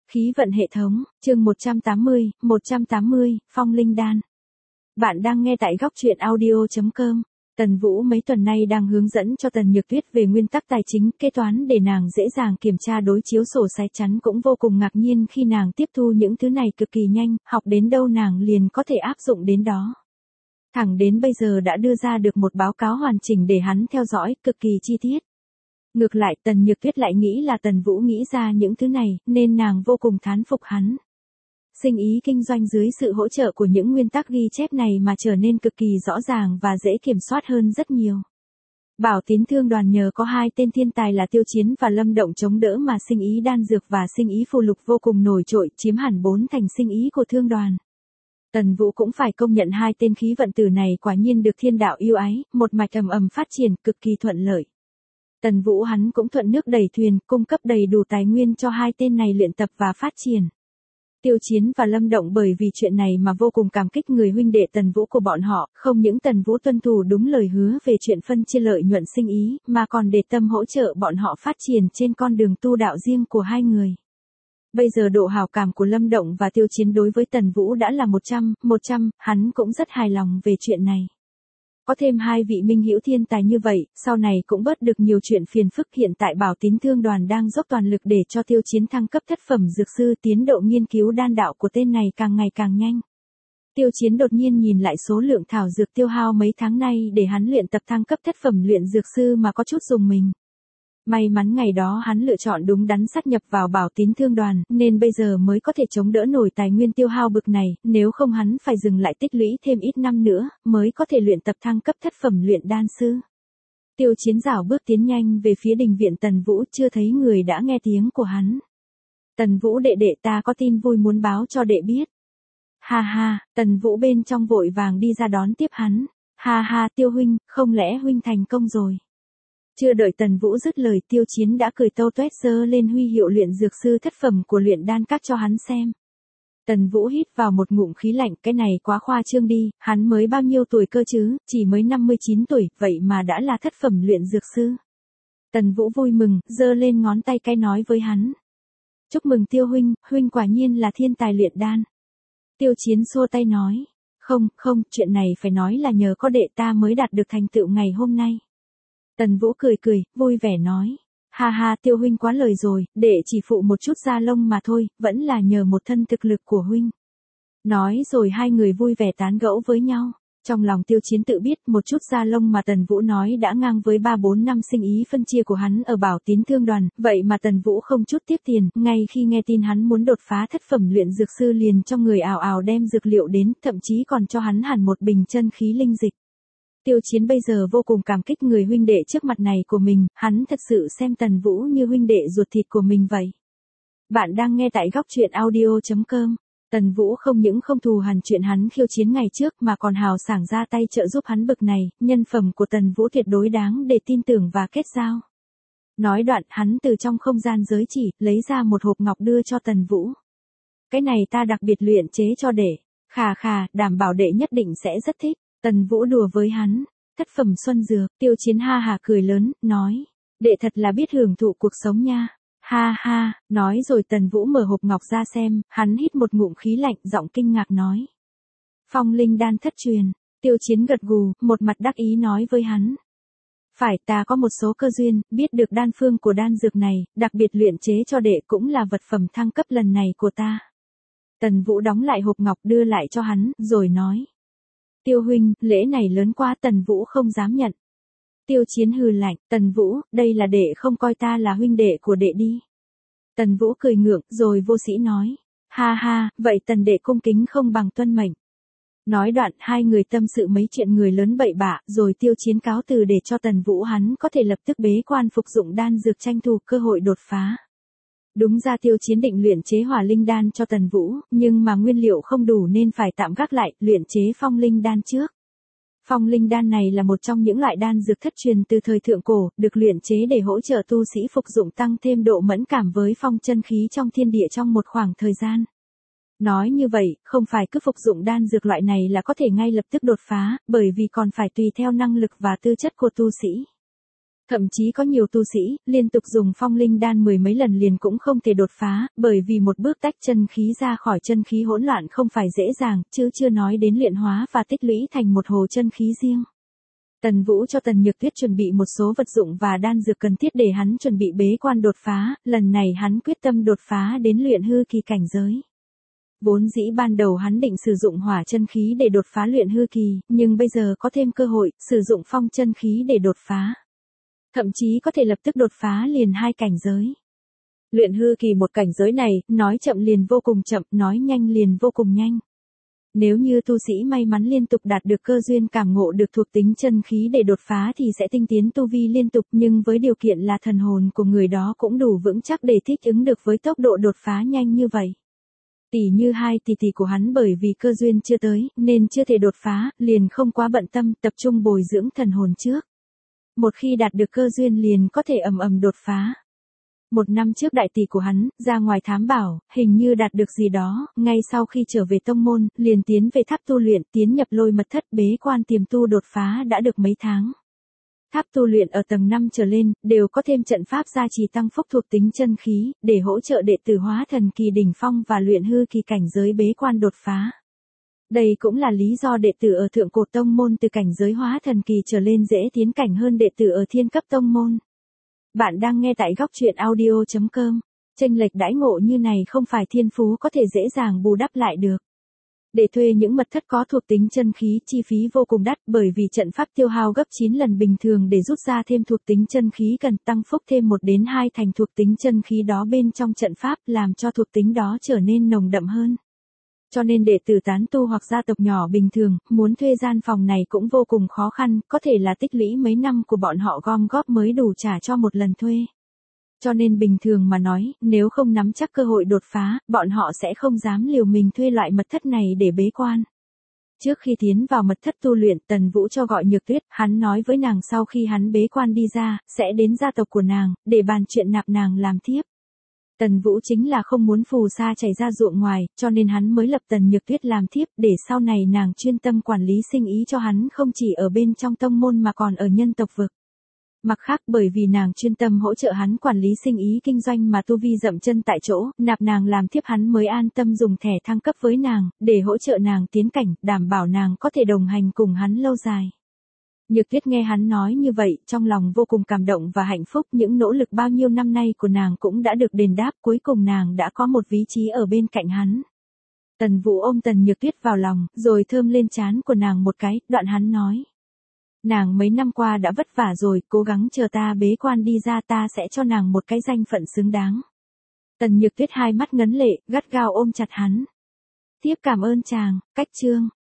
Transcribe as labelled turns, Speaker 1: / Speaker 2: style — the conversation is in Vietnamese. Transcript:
Speaker 1: Khí vận hệ thống, chương 180, Phong Linh Đan. Bạn đang nghe tại góc truyện audio.com. Tần Vũ mấy tuần nay đang hướng dẫn cho Tần Nhược Tuyết về nguyên tắc tài chính, kế toán để nàng dễ dàng kiểm tra đối chiếu sổ sách chắn, cũng vô cùng ngạc nhiên khi nàng tiếp thu những thứ này cực kỳ nhanh, học đến đâu nàng liền có thể áp dụng đến đó. Thẳng đến bây giờ đã đưa ra được một báo cáo hoàn chỉnh để hắn theo dõi, cực kỳ chi tiết. Ngược lại Tần Nhược Tuyết lại nghĩ là Tần Vũ nghĩ ra những thứ này, nên nàng vô cùng thán phục hắn. Sinh ý kinh doanh dưới sự hỗ trợ của những nguyên tắc ghi chép này mà trở nên cực kỳ rõ ràng và dễ kiểm soát hơn rất nhiều. Bảo Tín Thương Đoàn nhờ có hai tên thiên tài là Tiêu Chiến và Lâm Động chống đỡ mà sinh ý đan dược và sinh ý phù lục vô cùng nổi trội, chiếm hẳn 4 thành sinh ý của thương đoàn. Tần Vũ cũng phải công nhận hai tên khí vận tử này quả nhiên được thiên đạo yêu ái, một mạch ầm ầm phát triển cực kỳ thuận lợi. Tần Vũ hắn cũng thuận nước đẩy thuyền, cung cấp đầy đủ tài nguyên cho hai tên này luyện tập và phát triển. Tiêu Chiến và Lâm Động bởi vì chuyện này mà vô cùng cảm kích người huynh đệ Tần Vũ của bọn họ, không những Tần Vũ tuân thủ đúng lời hứa về chuyện phân chia lợi nhuận sinh ý, mà còn để tâm hỗ trợ bọn họ phát triển trên con đường tu đạo riêng của hai người. Bây giờ độ hảo cảm của Lâm Động và Tiêu Chiến đối với Tần Vũ đã là 100, hắn cũng rất hài lòng về chuyện này. Có thêm hai vị minh hữu thiên tài như vậy, sau này cũng bớt được nhiều chuyện phiền phức. Hiện tại Bảo Tín Thương Đoàn đang dốc toàn lực để cho Tiêu Chiến thăng cấp thất phẩm dược sư, tiến độ nghiên cứu đan đạo của tên này càng ngày càng nhanh. Tiêu Chiến đột nhiên nhìn lại số lượng thảo dược tiêu hao mấy tháng nay để hắn luyện tập thăng cấp thất phẩm luyện dược sư mà có chút rùng mình. May mắn ngày đó hắn lựa chọn đúng đắn sát nhập vào Bảo Tín Thương Đoàn, nên bây giờ mới có thể chống đỡ nổi tài nguyên tiêu hao bực này, nếu không hắn phải dừng lại tích lũy thêm ít năm nữa, mới có thể luyện tập thăng cấp thất phẩm luyện đan sư. Tiêu Chiến rảo bước tiến nhanh về phía đình viện Tần Vũ, chưa thấy người đã nghe tiếng của hắn. Tần Vũ đệ đệ, ta có tin vui muốn báo cho đệ biết. Ha ha, Tần Vũ bên trong vội vàng đi ra đón tiếp hắn. Ha ha, Tiêu huynh, không lẽ huynh thành công rồi? Chưa đợi Tần Vũ dứt lời, Tiêu Chiến đã cười tâu tuét giơ lên huy hiệu luyện dược sư thất phẩm của luyện đan các cho hắn xem. Tần Vũ hít vào một ngụm khí lạnh, cái này quá khoa trương đi, hắn mới bao nhiêu tuổi cơ chứ, chỉ mới 59 tuổi, vậy mà đã là thất phẩm luyện dược sư. Tần Vũ vui mừng, giơ lên ngón tay cái nói với hắn. Chúc mừng Tiêu huynh, huynh quả nhiên là thiên tài luyện đan. Tiêu Chiến xua tay nói, không, chuyện này phải nói là nhờ có đệ ta mới đạt được thành tựu ngày hôm nay. Tần Vũ cười, vui vẻ nói. Ha ha, Tiêu huynh quá lời rồi, đệ chỉ phụ một chút da lông mà thôi, vẫn là nhờ một thân thực lực của huynh. Nói rồi hai người vui vẻ tán gẫu với nhau. Trong lòng Tiêu Chiến tự biết một chút da lông mà Tần Vũ nói đã ngang với 3-4 năm sinh ý phân chia của hắn ở Bảo Tín Thương Đoàn, vậy mà Tần Vũ không chút tiếc tiền, ngay khi nghe tin hắn muốn đột phá thất phẩm luyện dược sư liền cho người ào ào đem dược liệu đến, thậm chí còn cho hắn hẳn một bình chân khí linh dịch. Tiêu Chiến bây giờ vô cùng cảm kích người huynh đệ trước mặt này của mình, hắn thật sự xem Tần Vũ như huynh đệ ruột thịt của mình vậy. Bạn đang nghe tại góc truyện audio.com. Tần Vũ không những không thù hằn chuyện hắn khiêu chiến ngày trước mà còn hào sảng ra tay trợ giúp hắn bực này, nhân phẩm của Tần Vũ tuyệt đối đáng để tin tưởng và kết giao. Nói đoạn hắn từ trong không gian giới chỉ, lấy ra một hộp ngọc đưa cho Tần Vũ. Cái này ta đặc biệt luyện chế cho đệ. Khà, đảm bảo đệ nhất định sẽ rất thích. Tần Vũ đùa với hắn. Thất phẩm xuân dược. Tiêu Chiến ha hà cười lớn, nói. Đệ thật là biết hưởng thụ cuộc sống nha. Ha ha, nói rồi Tần Vũ mở hộp ngọc ra xem, hắn hít một ngụm khí lạnh, giọng kinh ngạc nói. Phong linh đan thất truyền. Tiêu Chiến gật gù, một mặt đắc ý nói với hắn. Phải, ta có một số cơ duyên, biết được đan phương của đan dược này, đặc biệt luyện chế cho đệ cũng là vật phẩm thăng cấp lần này của ta. Tần Vũ đóng lại hộp ngọc đưa lại cho hắn, rồi nói. Tiêu huynh, lễ này lớn quá, Tần Vũ không dám nhận. Tiêu Chiến hừ lạnh, Tần Vũ, đây là đệ không coi ta là huynh đệ của đệ đi. Tần Vũ cười ngượng, rồi vô sĩ nói. Ha ha, vậy Tần đệ cung kính không bằng tuân mệnh. Nói đoạn hai người tâm sự mấy chuyện người lớn bậy bạ, rồi Tiêu Chiến cáo từ để cho Tần Vũ hắn có thể lập tức bế quan phục dụng đan dược tranh thủ cơ hội đột phá. Đúng ra Tiêu Chiến định luyện chế hỏa linh đan cho Tần Vũ, nhưng mà nguyên liệu không đủ nên phải tạm gác lại, luyện chế phong linh đan trước. Phong linh đan này là một trong những loại đan dược thất truyền từ thời thượng cổ, được luyện chế để hỗ trợ tu sĩ phục dụng tăng thêm độ mẫn cảm với phong chân khí trong thiên địa trong một khoảng thời gian. Nói như vậy, không phải cứ phục dụng đan dược loại này là có thể ngay lập tức đột phá, bởi vì còn phải tùy theo năng lực và tư chất của tu sĩ. Thậm chí có nhiều tu sĩ, liên tục dùng phong linh đan mười mấy lần liền cũng không thể đột phá, bởi vì một bước tách chân khí ra khỏi chân khí hỗn loạn không phải dễ dàng, chứ chưa nói đến luyện hóa và tích lũy thành một hồ chân khí riêng. Tần Vũ cho Tần Nhược Tuyết chuẩn bị một số vật dụng và đan dược cần thiết để hắn chuẩn bị bế quan đột phá, lần này hắn quyết tâm đột phá đến luyện hư kỳ cảnh giới. Vốn dĩ ban đầu hắn định sử dụng hỏa chân khí để đột phá luyện hư kỳ, nhưng bây giờ có thêm cơ hội, sử dụng phong chân khí để đột phá. Thậm chí có thể lập tức đột phá liền hai cảnh giới. Luyện hư kỳ một cảnh giới này, nói chậm liền vô cùng chậm, nói nhanh liền vô cùng nhanh. Nếu như tu sĩ may mắn liên tục đạt được cơ duyên cảm ngộ được thuộc tính chân khí để đột phá thì sẽ tinh tiến tu vi liên tục, nhưng với điều kiện là thần hồn của người đó cũng đủ vững chắc để thích ứng được với tốc độ đột phá nhanh như vậy. Tỷ như hai tỷ tỷ của hắn bởi vì cơ duyên chưa tới, nên chưa thể đột phá, liền không quá bận tâm, tập trung bồi dưỡng thần hồn trước. Một khi đạt được cơ duyên liền có thể ầm ầm đột phá. Một năm trước đại tỷ của hắn, ra ngoài thám bảo, hình như đạt được gì đó, ngay sau khi trở về tông môn, liền tiến về tháp tu luyện, tiến nhập lôi mật thất bế quan tiềm tu đột phá đã được mấy tháng. Tháp tu luyện ở tầng 5 trở lên, đều có thêm trận pháp gia trì tăng phúc thuộc tính chân khí, để hỗ trợ đệ tử hóa thần kỳ đỉnh phong và luyện hư kỳ cảnh giới bế quan đột phá. Đây cũng là lý do đệ tử ở thượng cột tông môn từ cảnh giới hóa thần kỳ trở lên dễ tiến cảnh hơn đệ tử ở thiên cấp tông môn. Bạn đang nghe tại góc truyện audio.com. Chênh lệch đãi ngộ như này không phải thiên phú có thể dễ dàng bù đắp lại được. Để thuê những mật thất có thuộc tính chân khí chi phí vô cùng đắt bởi vì trận pháp tiêu hao gấp 9 lần bình thường để rút ra thêm thuộc tính chân khí cần tăng phúc thêm 1 đến 2 thành thuộc tính chân khí đó bên trong trận pháp làm cho thuộc tính đó trở nên nồng đậm hơn. Cho nên đệ tử tán tu hoặc gia tộc nhỏ bình thường, muốn thuê gian phòng này cũng vô cùng khó khăn, có thể là tích lũy mấy năm của bọn họ gom góp mới đủ trả cho một lần thuê. Cho nên bình thường mà nói, nếu không nắm chắc cơ hội đột phá, bọn họ sẽ không dám liều mình thuê loại mật thất này để bế quan. Trước khi tiến vào mật thất tu luyện, Tần Vũ cho gọi Nhược Tuyết, hắn nói với nàng sau khi hắn bế quan đi ra, sẽ đến gia tộc của nàng, để bàn chuyện nạp nàng làm thiếp. Tần Vũ chính là không muốn phù sa chảy ra ruộng ngoài, cho nên hắn mới lập Tần Nhược Tuyết làm thiếp, để sau này nàng chuyên tâm quản lý sinh ý cho hắn không chỉ ở bên trong tông môn mà còn ở nhân tộc vực. Mặt khác bởi vì nàng chuyên tâm hỗ trợ hắn quản lý sinh ý kinh doanh mà tu vi dậm chân tại chỗ, nạp nàng làm thiếp hắn mới an tâm dùng thẻ thăng cấp với nàng, để hỗ trợ nàng tiến cảnh, đảm bảo nàng có thể đồng hành cùng hắn lâu dài. Nhược Tuyết nghe hắn nói như vậy, trong lòng vô cùng cảm động và hạnh phúc, những nỗ lực bao nhiêu năm nay của nàng cũng đã được đền đáp, cuối cùng nàng đã có một vị trí ở bên cạnh hắn. Tần Vũ ôm Tần Nhược Tuyết vào lòng, rồi thơm lên trán của nàng một cái, đoạn hắn nói. Nàng mấy năm qua đã vất vả rồi, cố gắng chờ ta bế quan đi ra ta sẽ cho nàng một cái danh phận xứng đáng. Tần Nhược Tuyết hai mắt ngấn lệ, gắt gao ôm chặt hắn. Tiếp cảm ơn chàng, cách chương.